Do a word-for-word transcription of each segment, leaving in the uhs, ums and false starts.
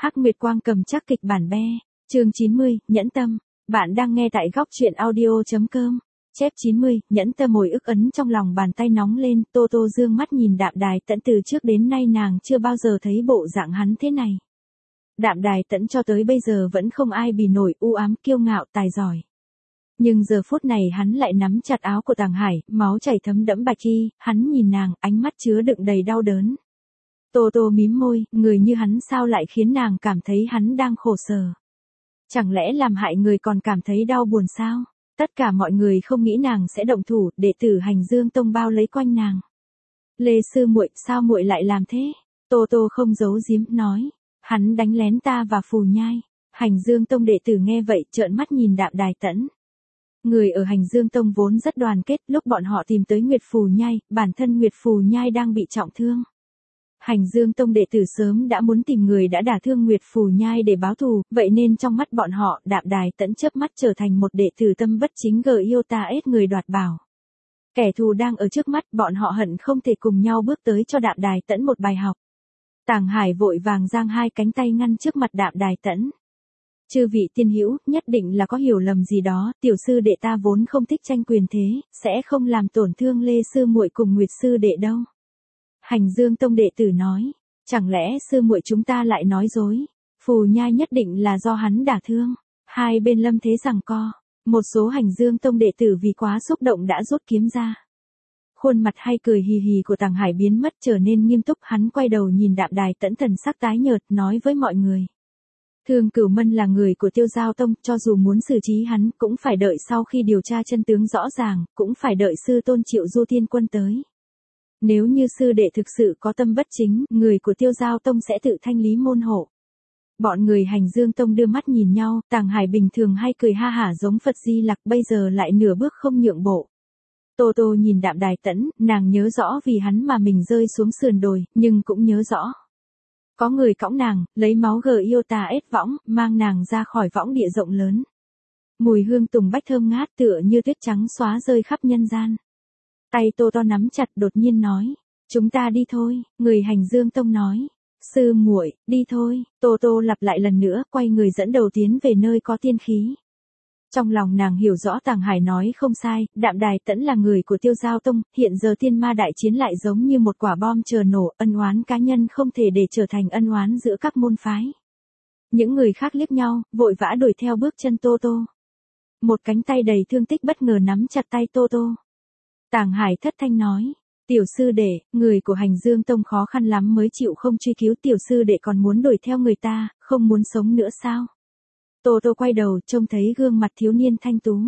Hắc Nguyệt Quang cầm chắc kịch bản be. Chương chín mươi, Nhẫn Tâm. Bạn đang nghe tại góc truyện audio chấm com. Chép chín mươi, Nhẫn Tâm mồi ức ấn trong lòng bàn tay nóng lên, Tô Tô dương mắt nhìn Đạm Đài Tẫn, từ trước đến nay nàng chưa bao giờ thấy bộ dạng hắn thế này. Đạm Đài Tẫn cho tới bây giờ vẫn không ai bì nổi, u ám kiêu ngạo tài giỏi. Nhưng giờ phút này hắn lại nắm chặt áo của Tàng Hải, máu chảy thấm đẫm bạch y, hắn nhìn nàng, ánh mắt chứa đựng đầy đau đớn. Tô Tô mím môi, người như hắn sao lại khiến nàng cảm thấy hắn đang khổ sở. Chẳng lẽ làm hại người còn cảm thấy đau buồn sao? Tất cả mọi người không nghĩ nàng sẽ động thủ, đệ tử Hành Dương Tông bao lấy quanh nàng. Lê sư muội, sao muội lại làm thế? Tô Tô không giấu giếm, nói, hắn đánh lén ta và Phù Nhai. Hành Dương Tông đệ tử nghe vậy trợn mắt nhìn Đạm Đài Tẫn. Người ở Hành Dương Tông vốn rất đoàn kết, lúc bọn họ tìm tới Nguyệt Phù Nhai, bản thân Nguyệt Phù Nhai đang bị trọng thương. Hành Dương Tông đệ tử sớm đã muốn tìm người đã đả thương Nguyệt Phù Nhai để báo thù, vậy nên trong mắt bọn họ, Đạm Đài Tẫn chớp mắt trở thành một đệ tử tâm bất chính gờ yêu ta ết người đoạt bảo. Kẻ thù đang ở trước mắt, bọn họ hận không thể cùng nhau bước tới cho Đạm Đài Tẫn một bài học. Tàng Hải vội vàng giang hai cánh tay ngăn trước mặt Đạm Đài Tẫn. Chư vị tiên hữu, nhất định là có hiểu lầm gì đó, tiểu sư đệ ta vốn không thích tranh quyền thế, sẽ không làm tổn thương Lê sư muội cùng Nguyệt sư đệ đâu. Hành Dương Tông đệ tử nói, chẳng lẽ sư muội chúng ta lại nói dối, Phù Nhai nhất định là do hắn đả thương. Hai bên lâm thế giằng co, một số Hành Dương Tông đệ tử vì quá xúc động đã rút kiếm ra. Khuôn mặt hay cười hì hì của Tàng Hải biến mất trở nên nghiêm túc, hắn quay đầu nhìn Đạm Đài Tẫn thần sắc tái nhợt, nói với mọi người. Thương Cửu Mân là người của Tiêu Giao Tông, cho dù muốn xử trí hắn, cũng phải đợi sau khi điều tra chân tướng rõ ràng, cũng phải đợi sư tôn Triệu Du Thiên Quân tới. Nếu như sư đệ thực sự có tâm bất chính, người của Tiêu Giao Tông sẽ tự thanh lý môn hộ. Bọn người Hành Dương Tông đưa mắt nhìn nhau, Tàng Hải bình thường hay cười ha hả giống Phật Di Lặc, bây giờ lại nửa bước không nhượng bộ. Tô Tô nhìn Đạm Đài Tẫn, nàng nhớ rõ vì hắn mà mình rơi xuống sườn đồi, nhưng cũng nhớ rõ. Có người cõng nàng, lấy máu gờ yêu tà ết võng, mang nàng ra khỏi võng địa rộng lớn. Mùi hương tùng bách thơm ngát tựa như tuyết trắng xóa rơi khắp nhân gian. Tay Tô Tô nắm chặt, đột nhiên nói, chúng ta đi thôi. Người Hành Dương Tông nói, sư muội, đi thôi. Tô Tô lặp lại lần nữa, quay người dẫn đầu tiến về nơi có tiên khí. Trong lòng nàng hiểu rõ Tàng Hải nói không sai, Đạm Đài Tẫn là người của Tiêu Giao Tông, hiện giờ tiên ma đại chiến lại giống như một quả bom chờ nổ, ân oán cá nhân không thể để trở thành ân oán giữa các môn phái. Những người khác liếc nhau, vội vã đuổi theo bước chân Tô Tô. Một cánh tay đầy thương tích bất ngờ nắm chặt tay Tô Tô. Tàng Hải thất thanh nói, tiểu sư đệ, người của Hành Dương Tông khó khăn lắm mới chịu không truy cứu, tiểu sư đệ còn muốn đuổi theo người ta, không muốn sống nữa sao? Tô Tô quay đầu trông thấy gương mặt thiếu niên thanh tú.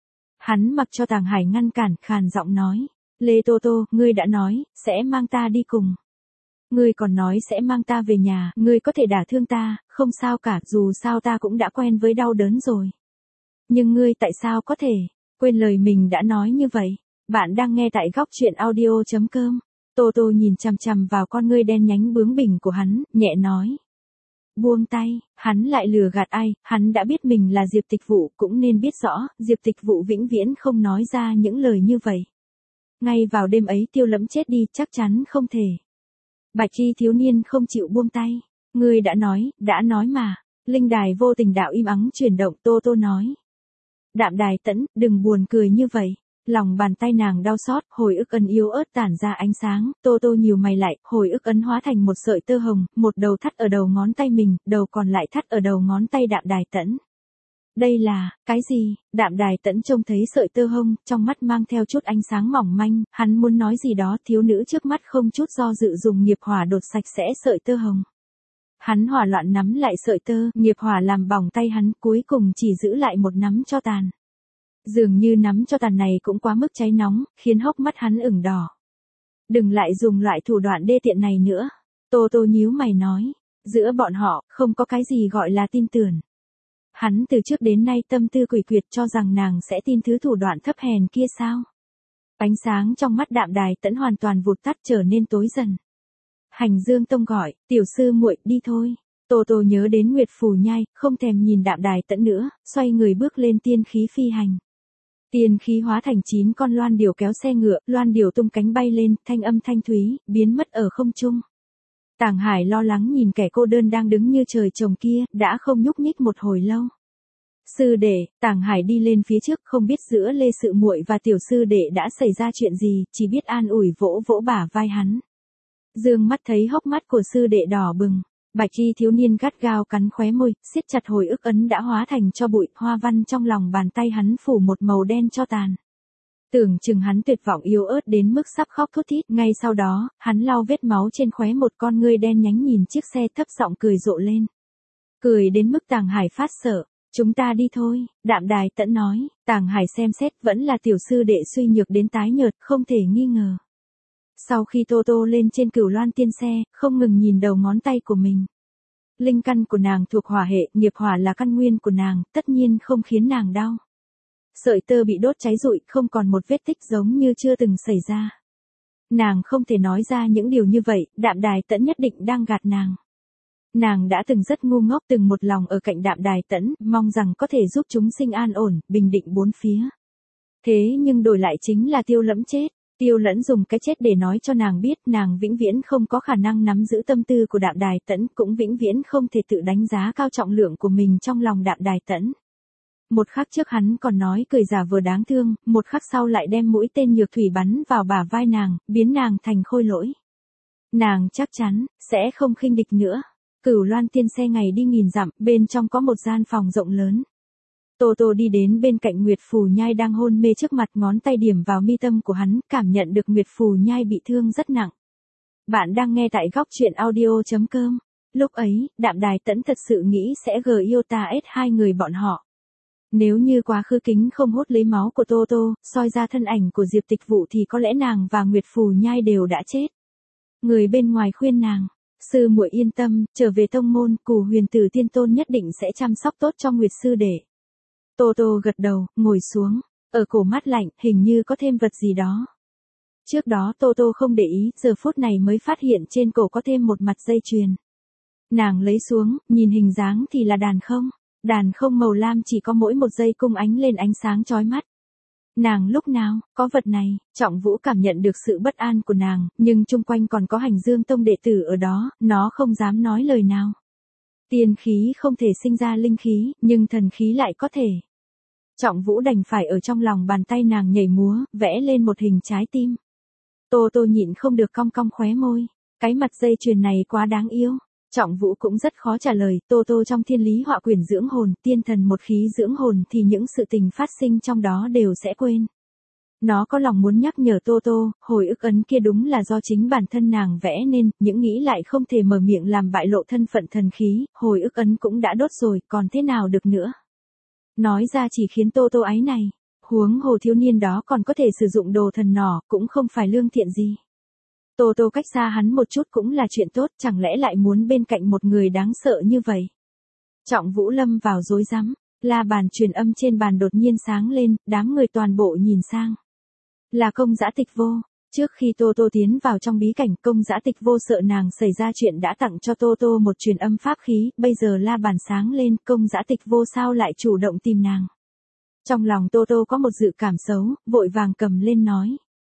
Hắn mặc cho Tàng Hải ngăn cản, khàn giọng nói, Lê Tô Tô, ngươi đã nói, sẽ mang ta đi cùng. Ngươi còn nói sẽ mang ta về nhà, ngươi có thể đả thương ta, không sao cả, dù sao ta cũng đã quen với đau đớn rồi. Nhưng ngươi tại sao có thể quên lời mình đã nói như vậy? Bạn đang nghe tại góc truyện audio chấm com. Tô Tô nhìn chằm chằm vào con ngươi đen nhánh bướng bỉnh của hắn, nhẹ nói. Buông tay, hắn lại lừa gạt ai, hắn đã biết mình là Diệp Tịch Vụ, cũng nên biết rõ, Diệp Tịch Vụ vĩnh viễn không nói ra những lời như vậy. Ngay vào đêm ấy Tiêu Lẫm chết đi, chắc chắn không thể. Bạch y thiếu niên không chịu buông tay. Ngươi đã nói, đã nói mà. Linh đài vô tình đạo im ắng chuyển động, Tô Tô nói. Đạm Đài Tẫn, đừng buồn cười như vậy. Lòng bàn tay nàng đau xót, hồi ức ấn yếu ớt tản ra ánh sáng, Tô Tô nhíu mày lại, hồi ức ấn hóa thành một sợi tơ hồng, một đầu thắt ở đầu ngón tay mình, đầu còn lại thắt ở đầu ngón tay Đạm Đài Tẫn. Đây là, cái gì? Đạm Đài Tẫn trông thấy sợi tơ hồng, trong mắt mang theo chút ánh sáng mỏng manh, hắn muốn nói gì đó, thiếu nữ trước mắt không chút do dự dùng nghiệp hỏa đột sạch sẽ sợi tơ hồng. Hắn hỏa loạn nắm lại sợi tơ, nghiệp hỏa làm bỏng tay hắn, cuối cùng chỉ giữ lại một nắm tro tàn. Dường như nắm cho tàn này cũng quá mức cháy nóng, khiến hốc mắt hắn ửng đỏ. Đừng lại dùng loại thủ đoạn đê tiện này nữa. Tô Tô nhíu mày nói, giữa bọn họ, không có cái gì gọi là tin tưởng. Hắn từ trước đến nay tâm tư quỷ quyệt cho rằng nàng sẽ tin thứ thủ đoạn thấp hèn kia sao. Ánh sáng trong mắt Đạm Đài Tẫn hoàn toàn vụt tắt trở nên tối dần. Hành Dương Tông gọi, tiểu sư muội, đi thôi. Tô Tô nhớ đến Nguyệt Phù Nhai, không thèm nhìn Đạm Đài Tẫn nữa, xoay người bước lên tiên khí phi hành. Tiên khí hóa thành chín con loan điểu kéo xe ngựa, loan điểu tung cánh bay lên, thanh âm thanh thúy, biến mất ở không trung. Tàng Hải lo lắng nhìn kẻ cô đơn đang đứng như trời trồng kia, đã không nhúc nhích một hồi lâu. Sư đệ, Tàng Hải đi lên phía trước, không biết giữa Lê Sự Muội và tiểu sư đệ đã xảy ra chuyện gì, chỉ biết an ủi vỗ vỗ bả vai hắn. Dương mắt thấy hốc mắt của sư đệ đỏ bừng, bạch y thiếu niên gắt gao cắn khóe môi, siết chặt hồi ức ấn đã hóa thành cho bụi, hoa văn trong lòng bàn tay hắn phủ một màu đen cho tàn. Tưởng chừng hắn tuyệt vọng yếu ớt đến mức sắp khóc thút thít, ngay sau đó, hắn lau vết máu trên khóe một con ngươi đen nhánh nhìn chiếc xe thấp giọng cười rộ lên. Cười đến mức Tàng Hải phát sợ. Chúng ta đi thôi, Đạm Đài Tẫn nói. Tàng Hải xem xét vẫn là tiểu sư đệ suy nhược đến tái nhợt, không thể nghi ngờ. Sau khi Tô Tô lên trên Cửu Loan tiên xe, không ngừng nhìn đầu ngón tay của mình. Linh căn của nàng thuộc hỏa hệ, nghiệp hỏa là căn nguyên của nàng, tất nhiên không khiến nàng đau. Sợi tơ bị đốt cháy rụi, không còn một vết tích giống như chưa từng xảy ra. Nàng không thể nói ra những điều như vậy, Đạm Đài Tẫn nhất định đang gạt nàng. Nàng đã từng rất ngu ngốc, từng một lòng ở cạnh Đạm Đài Tẫn, mong rằng có thể giúp chúng sinh an ổn, bình định bốn phía. Thế nhưng đổi lại chính là Tiêu Lẫm chết. Tiêu Lẫn dùng cái chết để nói cho nàng biết nàng vĩnh viễn không có khả năng nắm giữ tâm tư của Đạm Đài Tẫn, cũng vĩnh viễn không thể tự đánh giá cao trọng lượng của mình trong lòng Đạm Đài Tẫn. Một khắc trước hắn còn nói cười giả vừa đáng thương, một khắc sau lại đem mũi tên nhược thủy bắn vào bả vai nàng, biến nàng thành khôi lỗi. Nàng chắc chắn sẽ không khinh địch nữa. Cửu Loan tiên xe ngày đi nghìn dặm, bên trong có một gian phòng rộng lớn. Tô Tô đi đến bên cạnh Nguyệt Phù Nhai đang hôn mê trước mặt, ngón tay điểm vào mi tâm của hắn, cảm nhận được Nguyệt Phù Nhai bị thương rất nặng. Bạn đang nghe tại góc truyện audio chấm com. Lúc ấy, Đạm Đài Tẫn thật sự nghĩ sẽ gờ yêu ta ết hai người bọn họ. Nếu như quá khứ kính không hút lấy máu của Tô Tô, soi ra thân ảnh của Diệp Tịch Vụ thì có lẽ nàng và Nguyệt Phù Nhai đều đã chết. Người bên ngoài khuyên nàng. Sư muội yên tâm, trở về tông môn, Cù Huyền Tử Tiên Tôn nhất định sẽ chăm sóc tốt cho Nguyệt sư đệ. Tô Tô gật đầu, ngồi xuống, ở cổ mát lạnh, hình như có thêm vật gì đó. Trước đó Tô Tô không để ý, giờ phút này mới phát hiện trên cổ có thêm một mặt dây chuyền. Nàng lấy xuống, nhìn hình dáng thì là đàn không. Đàn không màu lam chỉ có mỗi một dây cung ánh lên ánh sáng chói mắt. Nàng lúc nào, có vật này, Trọng Vũ cảm nhận được sự bất an của nàng, nhưng chung quanh còn có Hành Dương Tông đệ tử ở đó, nó không dám nói lời nào. Tiên khí không thể sinh ra linh khí, nhưng thần khí lại có thể. Trọng Vũ đành phải ở trong lòng bàn tay nàng nhảy múa, vẽ lên một hình trái tim. Tô Tô nhịn không được cong cong khóe môi, cái mặt dây chuyền này quá đáng yêu. Trọng Vũ cũng rất khó trả lời, Tô Tô trong thiên lý họa quyển dưỡng hồn, tiên thần một khí dưỡng hồn thì những sự tình phát sinh trong đó đều sẽ quên. Nó có lòng muốn nhắc nhở Tô Tô, hồi ức ấn kia đúng là do chính bản thân nàng vẽ nên, những nghĩ lại không thể mở miệng làm bại lộ thân phận thần khí, hồi ức ấn cũng đã đốt rồi, còn thế nào được nữa. Nói ra chỉ khiến Tô Tô áy này, huống hồ thiếu niên đó còn có thể sử dụng đồ thần nỏ, cũng không phải lương thiện gì. Tô Tô cách xa hắn một chút cũng là chuyện tốt, chẳng lẽ lại muốn bên cạnh một người đáng sợ như vậy. Trọng Vũ lâm vào rối rắm, la bàn truyền âm trên bàn đột nhiên sáng lên, đám người toàn bộ nhìn sang. Là Công Dã Tịch Vô. Trước khi Tô Tô tiến vào trong bí cảnh, Công Dã Tịch Vô sợ nàng xảy ra chuyện đã tặng cho Tô Tô một truyền âm pháp khí, bây giờ la bàn sáng lên, Công Dã Tịch Vô sao lại chủ động tìm nàng. Trong lòng Tô Tô có một dự cảm xấu, vội vàng cầm lên nói.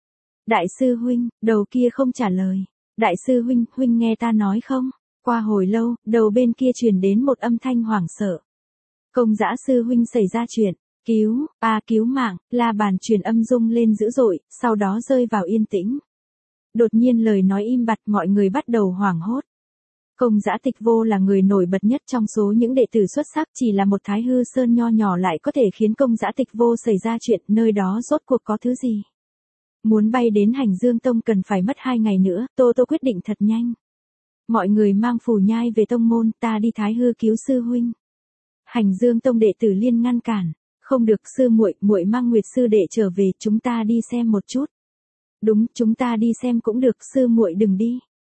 Đại sư huynh, đầu kia không trả lời. Đại sư huynh, huynh nghe ta nói không? Qua hồi lâu, đầu bên kia truyền đến một âm thanh hoảng sợ. Công Dã sư huynh xảy ra chuyện. Cứu, a cứu mạng, la bàn truyền âm rung lên dữ dội, sau đó rơi vào yên tĩnh. Đột nhiên lời nói im bặt, mọi người bắt đầu hoảng hốt. Công Dã Tịch Vô là người nổi bật nhất trong số những đệ tử xuất sắc, chỉ là một Thái Hư Sơn nho nhỏ lại có thể khiến Công Dã Tịch Vô xảy ra chuyện, nơi đó rốt cuộc có thứ gì. Muốn bay đến Hành Dương Tông cần phải mất hai ngày nữa, Tô Tô quyết định thật nhanh. Mọi người mang Phù Nhai về tông môn, ta đi Thái Hư cứu sư huynh. Hành Dương Tông đệ tử liên ngăn cản, không được sư muội, muội mang Nguyệt sư đệ trở về, chúng ta đi xem một chút. Đúng, chúng ta đi xem cũng được, sư muội đừng đi.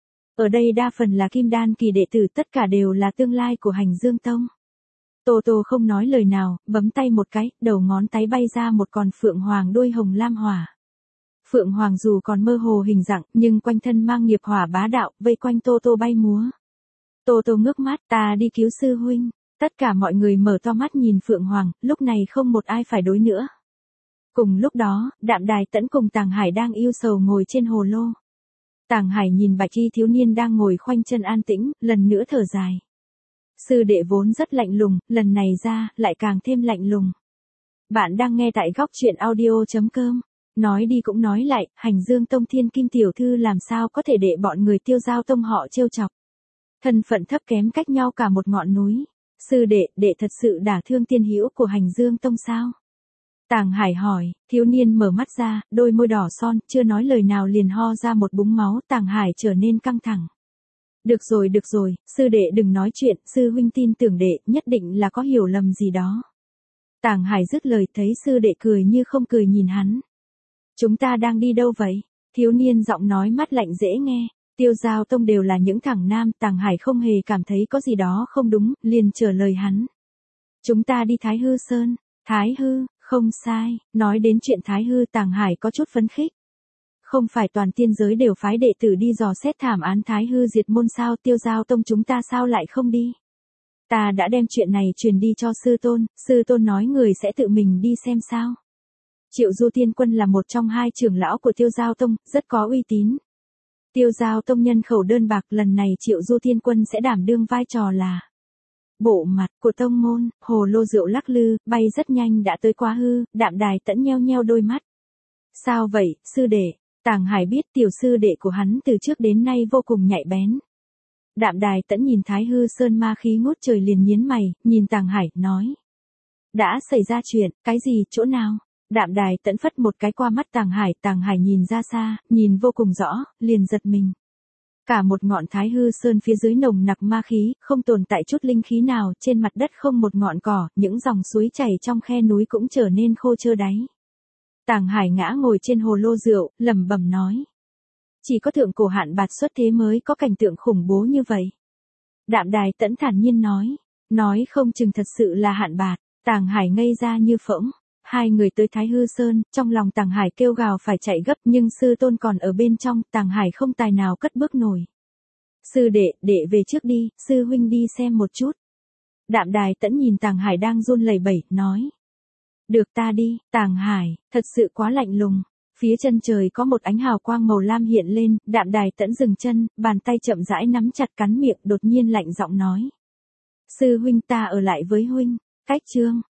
Ở đây đa phần là kim đan kỳ đệ tử, tất cả đều là tương lai của Hành Dương Tông. Tô Tô không nói lời nào, bấm tay một cái, đầu ngón tay bay ra một con phượng hoàng đuôi hồng lam hỏa. Phượng Hoàng dù còn mơ hồ hình dạng, nhưng quanh thân mang nghiệp hỏa bá đạo, vây quanh Tô Tô bay múa. Tô Tô ngước mắt, ta đi cứu sư huynh. Tất cả mọi người mở to mắt nhìn Phượng Hoàng, lúc này không một ai phải đối nữa. Cùng lúc đó, Đạm Đài Tẫn cùng Tàng Hải đang yêu sầu ngồi trên hồ lô. Tàng Hải nhìn bạch y thiếu niên đang ngồi khoanh chân an tĩnh, lần nữa thở dài. Sư đệ vốn rất lạnh lùng, lần này ra, lại càng thêm lạnh lùng. Bạn đang nghe tại góc truyện audio.com. Nói đi cũng nói lại, Hành Dương Tông Thiên Kim tiểu thư làm sao có thể để bọn người Tiêu Giao Tông họ trêu chọc. Thân phận thấp kém cách nhau cả một ngọn núi. Sư đệ, đệ thật sự đả thương tiên hữu của Hành Dương Tông sao? Tàng Hải hỏi, thiếu niên mở mắt ra, đôi môi đỏ son, chưa nói lời nào liền ho ra một búng máu. Tàng Hải trở nên căng thẳng. Được rồi được rồi, sư đệ đừng nói chuyện, sư huynh tin tưởng đệ, nhất định là có hiểu lầm gì đó. Tàng Hải dứt lời thấy sư đệ cười như không cười nhìn hắn. Chúng ta đang đi đâu vậy? Thiếu niên giọng nói mát lạnh dễ nghe. Tiêu Giao Tông đều là những thằng nam, Tàng Hải không hề cảm thấy có gì đó không đúng, liền trả lời hắn. Chúng ta đi Thái Hư Sơn. Thái Hư, không sai, nói đến chuyện Thái Hư Tàng Hải có chút phấn khích. Không phải toàn tiên giới đều phái đệ tử đi dò xét thảm án Thái Hư diệt môn sao, Tiêu Giao Tông chúng ta sao lại không đi? Ta đã đem chuyện này truyền đi cho sư tôn, sư tôn nói người sẽ tự mình đi xem sao. Triệu Du Tiên Quân là một trong hai trưởng lão của Tiêu Giao Tông, rất có uy tín. Tiêu Giao Tông nhân khẩu đơn bạc, lần này Triệu Du Tiên Quân sẽ đảm đương vai trò là bộ mặt của tông môn. Hồ lô rượu lắc lư, bay rất nhanh đã tới Quá Hư, Đạm Đài Tẫn nheo nheo đôi mắt. Sao vậy, sư đệ? Tàng Hải biết tiểu sư đệ của hắn từ trước đến nay vô cùng nhạy bén. Đạm Đài Tẫn nhìn Thái Hư Sơn ma khí ngút trời liền nhíu mày, nhìn Tàng Hải, nói. Đã xảy ra chuyện, cái gì, chỗ nào? Đạm Đài Tẫn phất một cái qua mắt Tàng Hải, Tàng Hải nhìn ra xa, nhìn vô cùng rõ, liền giật mình. Cả một ngọn Thái Hư Sơn phía dưới nồng nặc ma khí, không tồn tại chút linh khí nào, trên mặt đất không một ngọn cỏ, những dòng suối chảy trong khe núi cũng trở nên khô trơ đáy. Tàng Hải ngã ngồi trên hồ lô rượu, lẩm bẩm nói. Chỉ có thượng cổ hạn bạt xuất thế mới có cảnh tượng khủng bố như vậy. Đạm Đài Tẫn thản nhiên nói. Nói không chừng thật sự là hạn bạt. Tàng Hải ngây ra như phỗng. Hai người tới Thái Hư Sơn, trong lòng Tàng Hải kêu gào phải chạy gấp, nhưng sư tôn còn ở bên trong, Tàng Hải không tài nào cất bước nổi. Sư đệ, đệ về trước đi, sư huynh đi xem một chút. Đạm Đài Tẫn nhìn Tàng Hải đang run lẩy bẩy, nói. Được ta đi, Tàng Hải, thật sự quá lạnh lùng. Phía chân trời có một ánh hào quang màu lam hiện lên, Đạm Đài Tẫn dừng chân, bàn tay chậm rãi nắm chặt cắn miệng, đột nhiên lạnh giọng nói. Sư huynh ta ở lại với huynh. Cách chương.